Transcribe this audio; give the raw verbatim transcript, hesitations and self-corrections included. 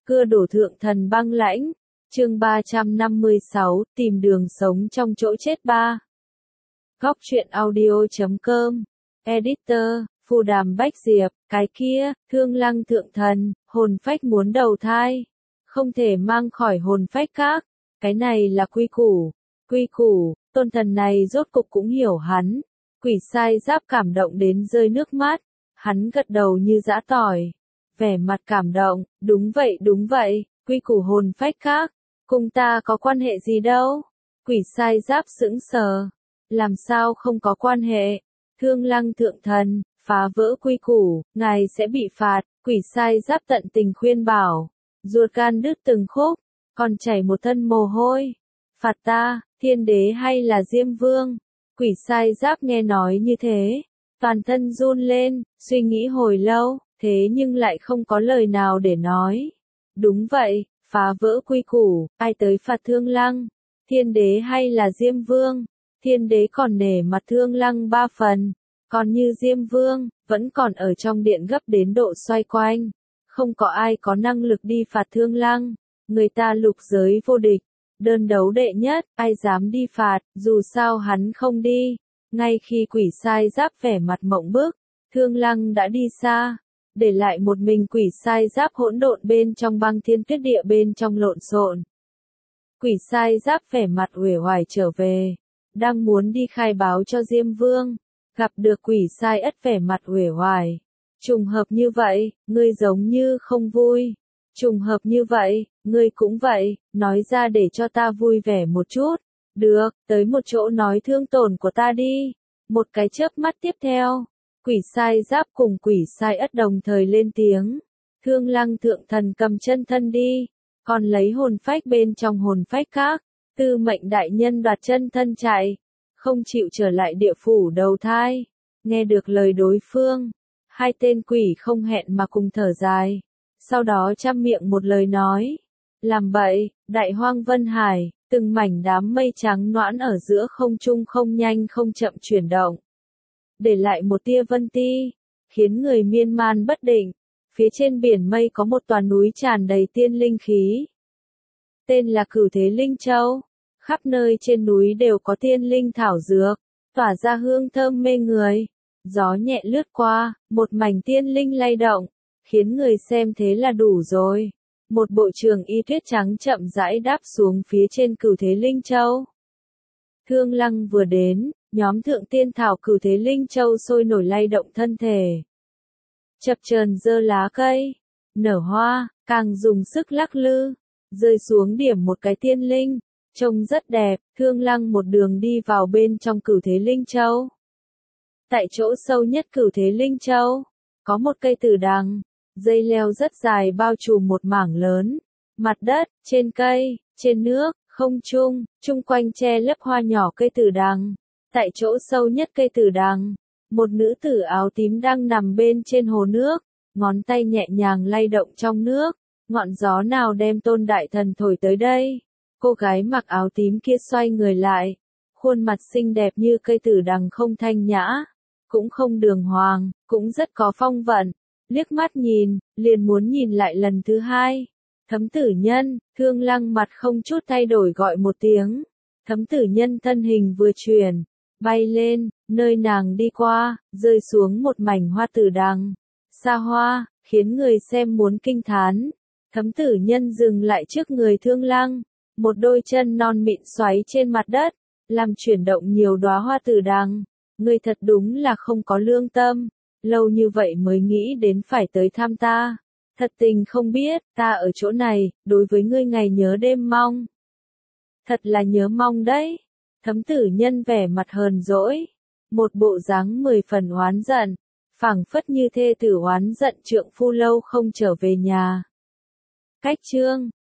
Cưa đổ thượng thần băng lãnh. Chương ba trăm năm mươi sáu, tìm đường sống trong chỗ chết ba. Góc truyện audio chấm com. Editor, Phù Đàm Bách Diệp, cái kia, Thương Lăng thượng thần, hồn phách muốn đầu thai. Không thể mang khỏi hồn phách các. Cái này là quy củ. Quy củ, tôn thần này rốt cục cũng hiểu hắn. Quỷ sai giáp cảm động đến rơi nước mắt. Hắn gật đầu như giã tỏi. Vẻ mặt cảm động, đúng vậy đúng vậy, quy củ hồn phách khác. Cùng ta có quan hệ gì đâu? Quỷ sai giáp sững sờ. Làm sao không có quan hệ? Thương Lăng thượng thần, phá vỡ quy củ, ngài sẽ bị phạt. Quỷ sai giáp tận tình khuyên bảo. Ruột gan đứt từng khúc, còn chảy một thân mồ hôi. Phạt ta, thiên đế hay là Diêm Vương? Quỷ sai giáp nghe nói như thế. Toàn thân run lên, suy nghĩ hồi lâu, thế nhưng lại không có lời nào để nói. Đúng vậy, phá vỡ quy củ, ai tới phạt Thương Lăng? Thiên đế hay là Diêm Vương? Thiên đế còn nể mặt Thương Lăng ba phần, còn như Diêm Vương, vẫn còn ở trong điện gấp đến độ xoay quanh. Không có ai có năng lực đi phạt Thương Lăng, người ta lục giới vô địch, đơn đấu đệ nhất, ai dám đi phạt, dù sao hắn không đi. Ngay khi quỷ sai giáp vẻ mặt mộng bức, Thương Lăng đã đi xa, để lại một mình quỷ sai giáp hỗn độn bên trong băng thiên tuyết địa bên trong lộn xộn. Quỷ sai giáp vẻ mặt uể oải trở về, đang muốn đi khai báo cho Diêm Vương, gặp được quỷ sai ất vẻ mặt uể oải. Trùng hợp như vậy, ngươi giống như không vui. Trùng hợp như vậy, ngươi cũng vậy, nói ra để cho ta vui vẻ một chút. Được, tới một chỗ nói thương tổn của ta đi. Một cái chớp mắt tiếp theo, quỷ sai giáp cùng quỷ sai ất đồng thời lên tiếng. Thương Lăng thượng thần cầm chân thân đi, còn lấy hồn phách bên trong hồn phách khác. Tư mệnh đại nhân đoạt chân thân chạy, không chịu trở lại địa phủ đầu thai. Nghe được lời đối phương, hai tên quỷ không hẹn mà cùng thở dài. Sau đó trăm miệng một lời nói. Làm bậy, đại hoang vân hải. Từng mảnh đám mây trắng noãn ở giữa không trung không nhanh không chậm chuyển động. Để lại một tia vân ti, khiến người miên man bất định. Phía trên biển mây có một tòa núi tràn đầy tiên linh khí. Tên là Cửu Thế Linh Châu. Khắp nơi trên núi đều có tiên linh thảo dược, tỏa ra hương thơm mê người. Gió nhẹ lướt qua, một mảnh tiên linh lay động, khiến người xem thế là đủ rồi. Một bộ trường y tuyết trắng chậm rãi đáp xuống phía trên Cửu Thế Linh Châu. Thương Lăng vừa đến, nhóm thượng tiên thảo Cửu Thế Linh Châu sôi nổi lay động thân thể. Chập chờn giơ lá cây, nở hoa, càng dùng sức lắc lư, rơi xuống điểm một cái tiên linh, trông rất đẹp. Thương Lăng một đường đi vào bên trong Cửu Thế Linh Châu. Tại chỗ sâu nhất Cửu Thế Linh Châu, có một cây tử đằng. Dây leo rất dài bao trùm một mảng lớn. Mặt đất, trên cây, trên nước, không trung, chung quanh che lấp hoa nhỏ cây tử đằng. Tại chỗ sâu nhất cây tử đằng, một nữ tử áo tím đang nằm bên trên hồ nước, ngón tay nhẹ nhàng lay động trong nước. Ngọn gió nào đem Tôn Đại Thần thổi tới đây? Cô gái mặc áo tím kia xoay người lại, khuôn mặt xinh đẹp như cây tử đằng không thanh nhã, cũng không đường hoàng, cũng rất có phong vận. Liếc mắt nhìn, liền muốn nhìn lại lần thứ hai. Thấm tử nhân, Thương Lăng mặt không chút thay đổi gọi một tiếng. Thấm tử nhân thân hình vừa chuyển, bay lên, nơi nàng đi qua, rơi xuống một mảnh hoa tử đằng. Xa hoa, khiến người xem muốn kinh thán. Thấm tử nhân dừng lại trước người Thương Lăng, một đôi chân non mịn xoáy trên mặt đất, làm chuyển động nhiều đóa hoa tử đằng. Người thật đúng là không có lương tâm. Lâu như vậy mới nghĩ đến phải tới thăm ta. Thật tình không biết, ta ở chỗ này, đối với ngươi ngày nhớ đêm mong. Thật là nhớ mong đấy. Thấm tử nhân vẻ mặt hờn dỗi. Một bộ dáng mười phần oán giận. Phảng phất như thê tử oán giận trượng phu lâu không trở về nhà. Cách chương.